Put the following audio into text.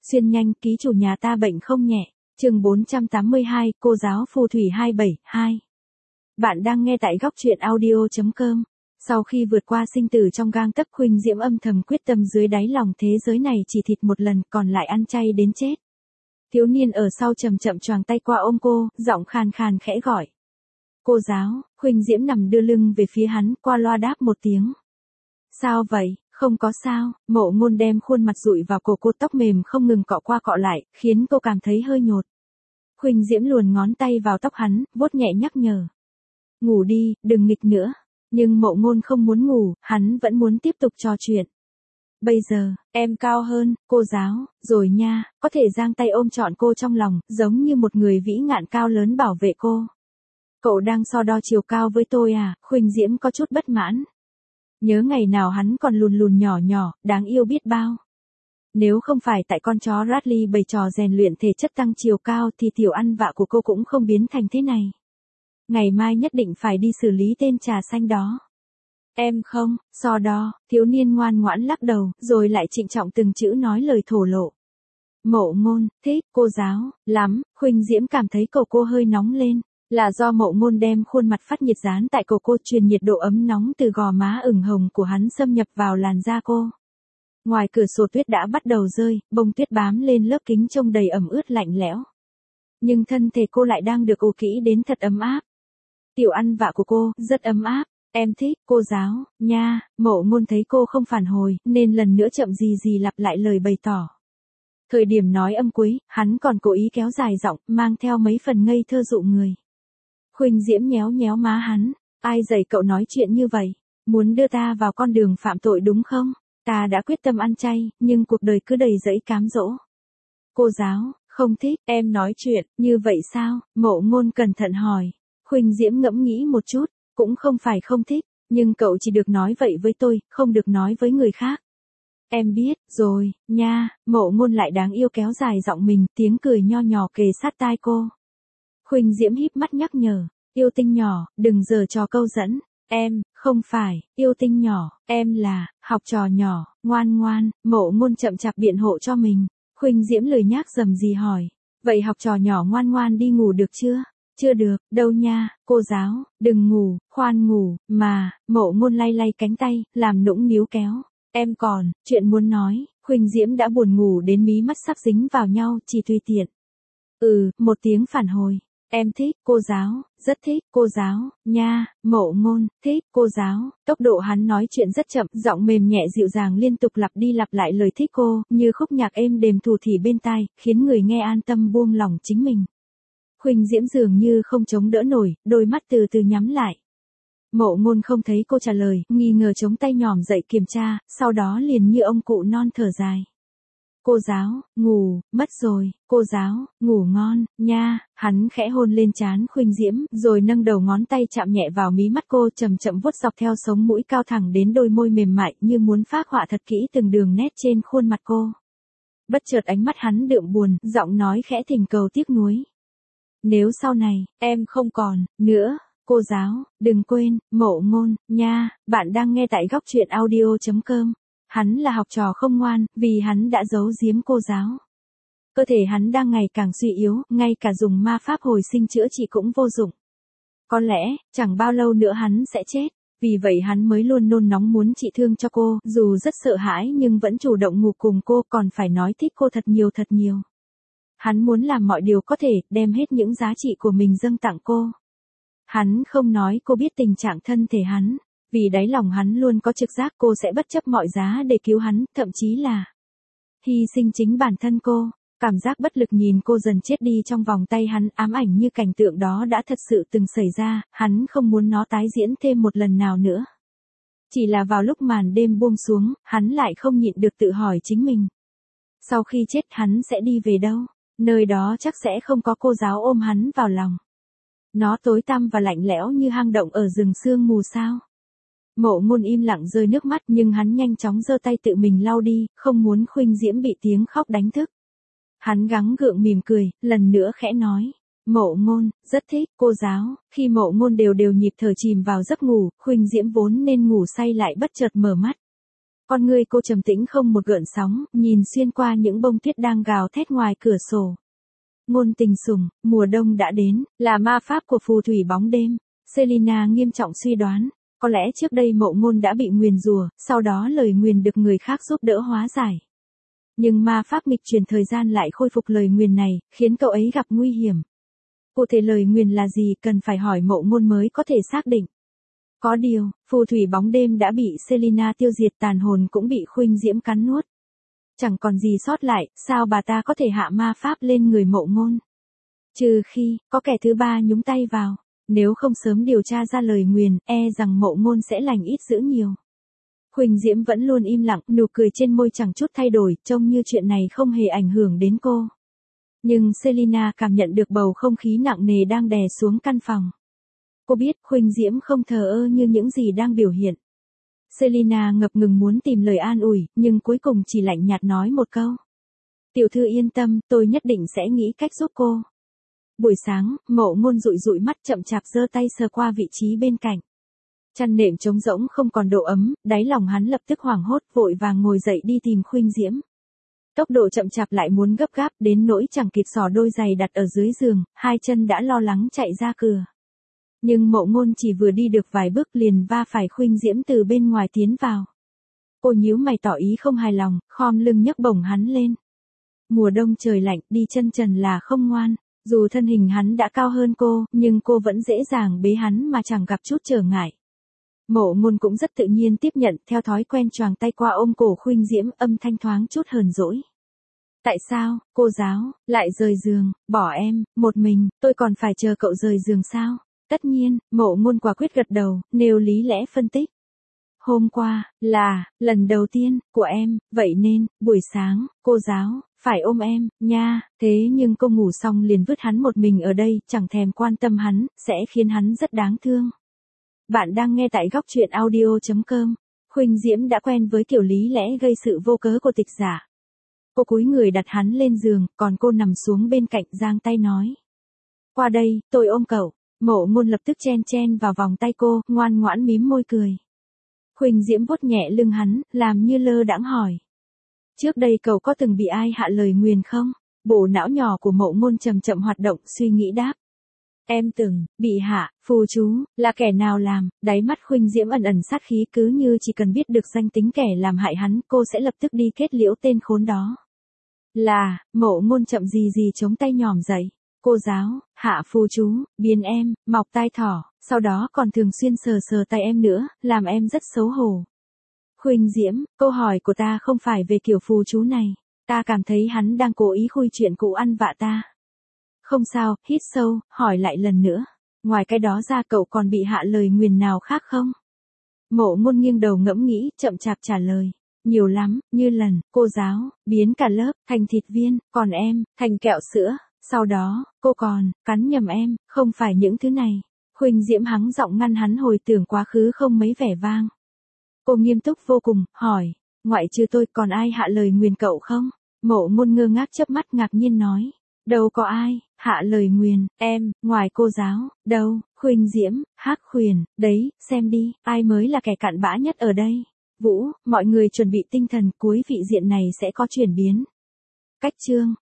Xuyên nhanh, ký chủ nhà ta bệnh không nhẹ. Chương 482, cô giáo phù thủy 272. Bạn đang nghe tại góc truyện audio.com. Sau khi vượt qua sinh tử trong gang tấc, Khuynh Diễm âm thầm quyết tâm dưới đáy lòng thế giới này chỉ thịt một lần, còn lại ăn chay đến chết. Thiếu niên ở sau chậm chậm choàng tay qua ôm cô, giọng khàn khàn khẽ gọi. Cô giáo. Khuynh Diễm nằm đưa lưng về phía hắn, qua loa đáp một tiếng. Sao vậy? Không có sao. Mộ Ngôn đem khuôn mặt dụi vào cổ cô, tóc mềm không ngừng cọ qua cọ lại, khiến cô cảm thấy hơi nhột. Khuynh Diễm luồn ngón tay vào tóc hắn, vuốt nhẹ nhắc nhở. Ngủ đi, đừng nghịch nữa. Nhưng Mộ Ngôn không muốn ngủ, hắn vẫn muốn tiếp tục trò chuyện. Bây giờ, em cao hơn, cô giáo, rồi nha, có thể giang tay ôm trọn cô trong lòng, giống như một người vĩ ngạn cao lớn bảo vệ cô. Cậu đang so đo chiều cao với tôi à? Khuynh Diễm có chút bất mãn. Nhớ ngày nào hắn còn lùn lùn nhỏ nhỏ, đáng yêu biết bao. Nếu không phải tại con chó Radley bày trò rèn luyện thể chất tăng chiều cao thì tiểu ăn vạ của cô cũng không biến thành thế này. Ngày mai nhất định phải đi xử lý tên trà xanh đó. Em không, so đo. Thiếu niên ngoan ngoãn lắc đầu, rồi lại trịnh trọng từng chữ nói lời thổ lộ. Mộ Ngôn, thích, cô giáo, lắm. Khuynh Diễm cảm thấy cổ cô hơi nóng lên. Là do Mộ Ngôn đem khuôn mặt phát nhiệt dán tại cổ cô, truyền nhiệt độ ấm nóng từ gò má ửng hồng của hắn xâm nhập vào làn da cô. Ngoài cửa sổ tuyết đã bắt đầu rơi, bông tuyết bám lên lớp kính trông đầy ẩm ướt lạnh lẽo. Nhưng thân thể cô lại đang được ủ kỹ đến thật ấm áp. Tiểu ăn vạ của cô, rất ấm áp. Em thích, cô giáo, nha. Mộ Ngôn thấy cô không phản hồi, nên lần nữa chậm gì lặp lại lời bày tỏ. Thời điểm nói âm cuối, hắn còn cố ý kéo dài giọng, mang theo mấy phần ngây thơ dụ người. Khuynh Diễm nhéo nhéo má hắn. Ai dạy cậu nói chuyện như vậy? Muốn đưa ta vào con đường phạm tội đúng không? Ta đã quyết tâm ăn chay, nhưng cuộc đời cứ đầy rẫy cám dỗ. Cô giáo, không thích, em nói chuyện, như vậy sao? Mộ Ngôn cẩn thận hỏi. Khuynh Diễm ngẫm nghĩ một chút, cũng không phải không thích, nhưng cậu chỉ được nói vậy với tôi, không được nói với người khác. Em biết, rồi, nha. Mộ Ngôn lại đáng yêu kéo dài giọng mình, tiếng cười nho nhỏ kề sát tai cô. Khuynh Diễm híp mắt nhắc nhở, yêu tinh nhỏ, đừng giở trò câu dẫn. Em, không phải, yêu tinh nhỏ, em là, học trò nhỏ, ngoan ngoan. Mộ Ngôn chậm chạp biện hộ cho mình. Khuynh Diễm lười nhác rầm rì hỏi, vậy học trò nhỏ ngoan ngoan đi ngủ được chưa? Chưa được, đâu nha, cô giáo, đừng ngủ, khoan ngủ, mà. Mộ Ngôn lay lay cánh tay, làm nũng níu kéo. Em còn, chuyện muốn nói. Khuynh Diễm đã buồn ngủ đến mí mắt sắp dính vào nhau, chỉ tùy tiện. Một tiếng phản hồi. Em thích, cô giáo, rất thích, cô giáo, nha. Mộ Ngôn, thích, cô giáo. Tốc độ hắn nói chuyện rất chậm, giọng mềm nhẹ dịu dàng liên tục lặp đi lặp lại lời thích cô, như khúc nhạc êm đềm thủ thỉ bên tai, khiến người nghe an tâm buông lỏng chính mình. Khuynh Diễm dường như không chống đỡ nổi, đôi mắt từ từ nhắm lại. Mộ Ngôn không thấy cô trả lời, nghi ngờ chống tay nhòm dậy kiểm tra, sau đó liền như ông cụ non thở dài. Cô giáo, ngủ, mất rồi. Cô giáo, ngủ ngon, nha. Hắn khẽ hôn lên trán Khuynh Diễm, rồi nâng đầu ngón tay chạm nhẹ vào mí mắt cô, chậm chậm vuốt dọc theo sống mũi cao thẳng đến đôi môi mềm mại, như muốn phác họa thật kỹ từng đường nét trên khuôn mặt cô. Bất chợt ánh mắt hắn đượm buồn, giọng nói khẽ thỉnh cầu tiếc nuối. Nếu sau này, em không còn, nữa, cô giáo, đừng quên, Mộ Ngôn, nha. Bạn đang nghe tại góc truyện audio.com. Hắn là học trò không ngoan, vì hắn đã giấu giếm cô giáo. Cơ thể hắn đang ngày càng suy yếu, ngay cả dùng ma pháp hồi sinh chữa trị cũng vô dụng. Có lẽ, chẳng bao lâu nữa hắn sẽ chết. Vì vậy hắn mới luôn nôn nóng muốn trị thương cho cô, dù rất sợ hãi nhưng vẫn chủ động ngủ cùng cô, còn phải nói thích cô thật nhiều thật nhiều. Hắn muốn làm mọi điều có thể, đem hết những giá trị của mình dâng tặng cô. Hắn không nói cô biết tình trạng thân thể hắn, vì đáy lòng hắn luôn có trực giác cô sẽ bất chấp mọi giá để cứu hắn, thậm chí là hy sinh chính bản thân cô. Cảm giác bất lực nhìn cô dần chết đi trong vòng tay hắn, ám ảnh như cảnh tượng đó đã thật sự từng xảy ra, hắn không muốn nó tái diễn thêm một lần nào nữa. Chỉ là vào lúc màn đêm buông xuống, hắn lại không nhịn được tự hỏi chính mình. Sau khi chết hắn sẽ đi về đâu? Nơi đó chắc sẽ không có cô giáo ôm hắn vào lòng. Nó tối tăm và lạnh lẽo như hang động ở rừng sương mù sao? Mộ Ngôn im lặng rơi nước mắt, nhưng hắn nhanh chóng giơ tay tự mình lau đi, không muốn Khuynh Diễm bị tiếng khóc đánh thức. Hắn gắng gượng mỉm cười, lần nữa khẽ nói. Mộ Ngôn, rất thích, cô giáo. Khi Mộ Ngôn đều nhịp thở chìm vào giấc ngủ, Khuynh Diễm vốn nên ngủ say lại bất chợt mở mắt. Con ngươi cô trầm tĩnh không một gợn sóng, nhìn xuyên qua những bông tuyết đang gào thét ngoài cửa sổ. Ngôn tình sủng, mùa đông đã đến, là ma pháp của phù thủy bóng đêm. Selina nghiêm trọng suy đoán, có lẽ trước đây Mộ Ngôn đã bị nguyền rủa, sau đó lời nguyền được người khác giúp đỡ hóa giải. Nhưng ma pháp nghịch chuyển thời gian lại khôi phục lời nguyền này, khiến cậu ấy gặp nguy hiểm. Cụ thể lời nguyền là gì cần phải hỏi Mộ Ngôn mới có thể xác định. Có điều, phù thủy bóng đêm đã bị Selina tiêu diệt, tàn hồn cũng bị Khuynh Diễm cắn nuốt. Chẳng còn gì sót lại, sao bà ta có thể hạ ma pháp lên người Mộ Ngôn? Trừ khi, có kẻ thứ ba nhúng tay vào. Nếu không sớm điều tra ra lời nguyền, e rằng Mộ Ngôn sẽ lành ít dữ nhiều. Khuynh Diễm vẫn luôn im lặng, nụ cười trên môi chẳng chút thay đổi, trông như chuyện này không hề ảnh hưởng đến cô. Nhưng Selina cảm nhận được bầu không khí nặng nề đang đè xuống căn phòng. Cô biết Khuynh Diễm không thờ ơ như những gì đang biểu hiện. Selina ngập ngừng muốn tìm lời an ủi, nhưng cuối cùng chỉ lạnh nhạt nói một câu. Tiểu thư yên tâm, tôi nhất định sẽ nghĩ cách giúp cô. Buổi sáng, Mộ Ngôn dụi dụi mắt chậm chạp giơ tay sờ qua vị trí bên cạnh. Chăn nệm trống rỗng không còn độ ấm, đáy lòng hắn lập tức hoảng hốt, vội vàng ngồi dậy đi tìm Khuynh Diễm. Tốc độ chậm chạp lại muốn gấp gáp, đến nỗi chẳng kịp xỏ đôi giày đặt ở dưới giường, hai chân đã lo lắng chạy ra cửa. Nhưng Mộ Ngôn chỉ vừa đi được vài bước liền va phải Khuynh Diễm từ bên ngoài tiến vào. Cô nhíu mày tỏ ý không hài lòng, khom lưng nhấc bổng hắn lên. Mùa đông trời lạnh, đi chân trần là không ngoan. Dù thân hình hắn đã cao hơn cô, nhưng cô vẫn dễ dàng bế hắn mà chẳng gặp chút trở ngại. Mộ Ngôn cũng rất tự nhiên tiếp nhận, theo thói quen choàng tay qua ôm cổ Khuynh Diễm, âm thanh thoáng chút hờn dỗi. Tại sao, cô giáo, lại rời giường, bỏ em, một mình, tôi còn phải chờ cậu rời giường sao? Tất nhiên, Mộ Ngôn quả quyết gật đầu, nêu lý lẽ phân tích. Hôm qua, là, lần đầu tiên, của em, vậy nên, buổi sáng, cô giáo, phải ôm em, nha, thế nhưng cô ngủ xong liền vứt hắn một mình ở đây, chẳng thèm quan tâm hắn, sẽ khiến hắn rất đáng thương. Bạn đang nghe tại góc truyện audio.com. Khuynh Diễm đã quen với kiểu lý lẽ gây sự vô cớ của tịch giả. Cô cúi người đặt hắn lên giường, còn cô nằm xuống bên cạnh giang tay nói. Qua đây, tôi ôm cậu. Mộ Ngôn lập tức chen vào vòng tay cô, ngoan ngoãn mím môi cười. Khuynh Diễm vuốt nhẹ lưng hắn, làm như lơ đãng hỏi. Trước đây cậu có từng bị ai hạ lời nguyền không? Bộ não nhỏ của Mộ Ngôn chậm chậm hoạt động, suy nghĩ đáp. Em từng, bị hạ, phù chú, là kẻ nào làm? Đáy mắt Khuynh Diễm ẩn ẩn sát khí, cứ như chỉ cần biết được danh tính kẻ làm hại hắn, cô sẽ lập tức đi kết liễu tên khốn đó. Là, Mộ Ngôn chậm gì gì chống tay nhòm dậy. Cô giáo, hạ phù chú, biến em, mọc tai thỏ, sau đó còn thường xuyên sờ tay em nữa, làm em rất xấu hổ. Khuynh Diễm, câu hỏi của ta không phải về kiểu phù chú này. Ta cảm thấy hắn đang cố ý khui chuyện cũ ăn vạ ta. Không sao, hít sâu, hỏi lại lần nữa. Ngoài cái đó ra cậu còn bị hạ lời nguyền nào khác không? Mộ Ngôn nghiêng đầu ngẫm nghĩ, chậm chạp trả lời. Nhiều lắm, như lần, cô giáo, biến cả lớp, thành thịt viên, còn em, thành kẹo sữa. Sau đó, cô còn, cắn nhầm em, không phải những thứ này. Khuynh Diễm hắng giọng ngăn hắn hồi tưởng quá khứ không mấy vẻ vang. Cô nghiêm túc vô cùng, hỏi, ngoại trừ tôi còn ai hạ lời nguyền cậu không? Mộ Ngôn ngơ ngác chớp mắt ngạc nhiên nói. Đâu có ai, hạ lời nguyền, em, ngoài cô giáo, đâu, Khuynh Diễm, Hắc Huyền, đấy, xem đi, ai mới là kẻ cặn bã nhất ở đây. Vũ, mọi người chuẩn bị tinh thần, cuối vị diện này sẽ có chuyển biến. Cách chương.